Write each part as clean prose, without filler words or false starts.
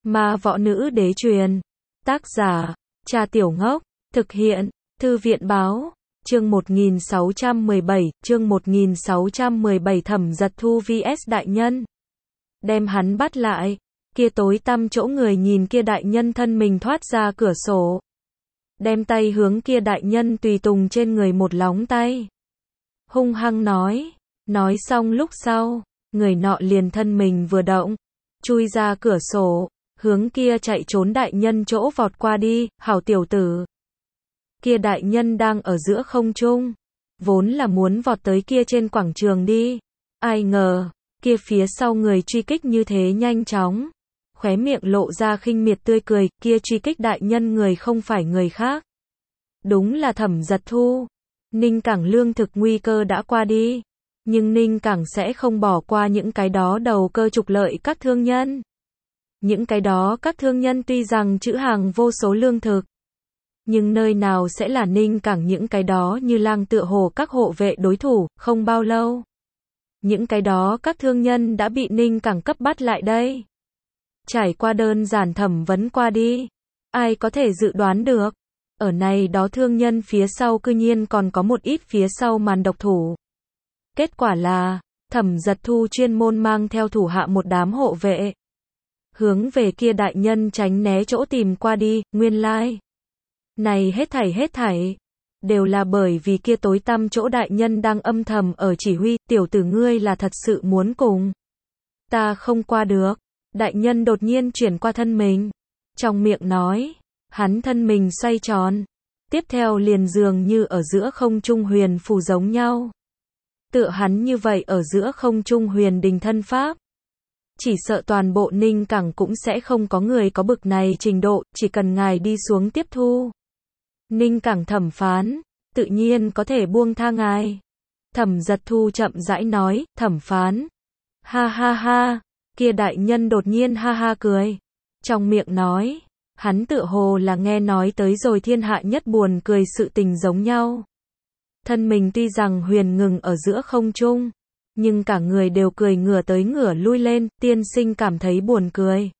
Ma võ nữ đế truyền. Tác giả, Cha Tiểu Ngốc. Thực hiện, Thư viện báo. Chương 1617, Thẩm Giật Thu vs Đại Nhân. Đem hắn bắt lại. Kia tối tăm chỗ người nhìn kia đại nhân thân mình thoát ra cửa sổ. Đem tay hướng kia đại nhân tùy tùng trên người một lóng tay. Hung hăng nói. Nói xong lúc sau, người nọ liền thân mình vừa động, chui ra cửa sổ, hướng kia chạy trốn đại nhân chỗ vọt qua đi. Hảo tiểu tử. Kia đại nhân đang ở giữa không trung, vốn là muốn vọt tới kia trên quảng trường đi. Ai ngờ, kia phía sau người truy kích như thế nhanh chóng, khóe miệng lộ ra khinh miệt tươi cười. Kia truy kích đại nhân người không phải người khác, đúng là Thẩm Giật Thu. Ninh Cảng lương thực nguy cơ đã qua đi, nhưng Ninh Cảng sẽ không bỏ qua những cái đó đầu cơ trục lợi các thương nhân. Những cái đó các thương nhân tuy rằng trữ hàng vô số lương thực, nhưng nơi nào sẽ là Ninh Cảng những cái đó như lang tựa hồ các hộ vệ đối thủ. Không bao lâu, những cái đó các thương nhân đã bị Ninh Cảng cấp bắt lại đây. Trải qua đơn giản thẩm vấn qua đi, ai có thể dự đoán được, ở này đó thương nhân phía sau cư nhiên còn có một ít phía sau màn độc thủ. Kết quả là, Thẩm Giật Thu chuyên môn mang theo thủ hạ một đám hộ vệ, hướng về kia đại nhân tránh né chỗ tìm qua đi. Nguyên lai, này hết thảy, đều là bởi vì kia tối tăm chỗ đại nhân đang âm thầm ở chỉ huy. Tiểu tử ngươi là thật sự muốn cùng ta không qua được. Đại nhân đột nhiên chuyển qua thân mình, trong miệng nói, hắn thân mình xoay tròn, tiếp theo liền dường như ở giữa không trung huyền phù giống nhau. Tựa hắn như vậy ở giữa không trung huyền đình thân pháp, chỉ sợ toàn bộ Ninh Cảng cũng sẽ không có người có bực này trình độ. Chỉ cần ngài đi xuống tiếp thu Ninh Cảng thẩm phán, tự nhiên có thể buông tha ngài. Thẩm Giật Thu chậm rãi nói. Thẩm phán. Ha ha ha. Kia đại nhân đột nhiên ha ha cười, trong miệng nói, hắn tựa hồ là nghe nói tới rồi thiên hạ nhất buồn cười sự tình giống nhau. Thân mình tuy rằng huyền ngừng ở giữa không trung, nhưng cả người đều cười ngửa tới ngửa lui lên. Tiên sinh cảm thấy buồn cười?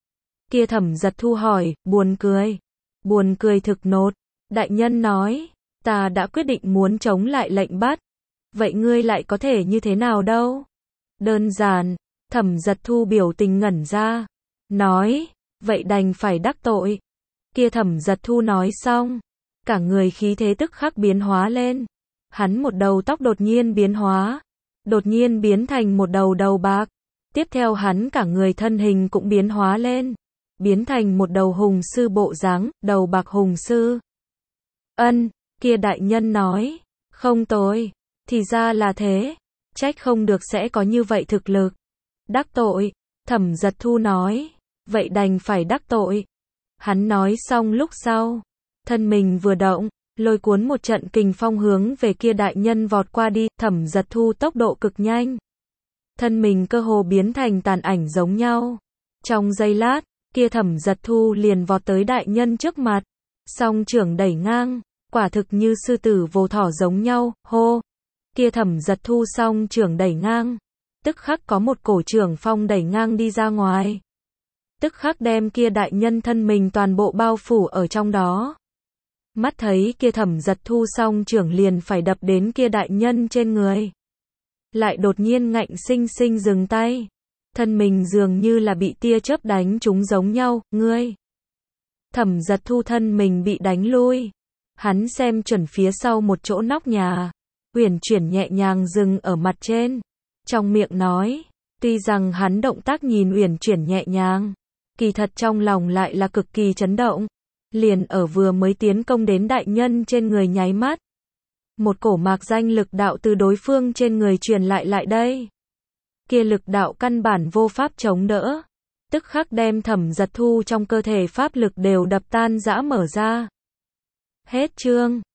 Kia Thẩm Giật Thu hỏi. Buồn cười? Buồn cười thực nột. Đại nhân nói, ta đã quyết định muốn chống lại lệnh bắt. Vậy ngươi lại có thể như thế nào đâu? Đơn giản. Thẩm Giật Thu biểu tình ngẩn ra, nói, vậy đành phải đắc tội. Kia Thẩm Giật Thu nói xong, cả người khí thế tức khắc biến hóa lên. Hắn một đầu tóc đột nhiên biến hóa, đột nhiên biến thành một đầu bạc. Tiếp theo hắn cả người thân hình cũng biến hóa lên, biến thành một đầu hùng sư bộ dáng, đầu bạc hùng sư. Ân, kia đại nhân nói, không tồi, thì ra là thế, trách không được sẽ có như vậy thực lực. Đắc tội, Thẩm Giật Thu nói, vậy đành phải đắc tội. Hắn nói xong lúc sau, thân mình vừa động, lôi cuốn một trận kình phong hướng về kia đại nhân vọt qua đi. Thẩm Giật Thu tốc độ cực nhanh, thân mình cơ hồ biến thành tàn ảnh giống nhau. Trong giây lát, kia Thẩm Giật Thu liền vọt tới đại nhân trước mặt, song trưởng đẩy ngang, quả thực như sư tử vồ thỏ giống nhau. Hô, kia Thẩm Giật Thu song trưởng đẩy ngang, tức khắc có một cổ trưởng phong đẩy ngang đi ra ngoài, tức khắc đem kia đại nhân thân mình toàn bộ bao phủ ở trong đó. Mắt thấy kia Thẩm Giật Thu song trưởng liền phải đập đến kia đại nhân trên người, lại đột nhiên ngạnh sinh sinh dừng tay, thân mình dường như là bị tia chớp đánh trúng giống nhau. Ngươi! Thẩm Giật Thu thân mình bị đánh lui, hắn xem chuẩn phía sau một chỗ nóc nhà, uyển chuyển nhẹ nhàng dừng ở mặt trên. Trong miệng nói, tuy rằng hắn động tác nhìn uyển chuyển nhẹ nhàng, kỳ thật trong lòng lại là cực kỳ chấn động. Liền ở vừa mới tiến công đến đại nhân trên người nháy mắt, một cổ mạc danh lực đạo từ đối phương trên người truyền lại đây. Kia lực đạo căn bản vô pháp chống đỡ, tức khắc đem Thẩm Giật Thu trong cơ thể pháp lực đều đập tan rã mở ra. Hết chương.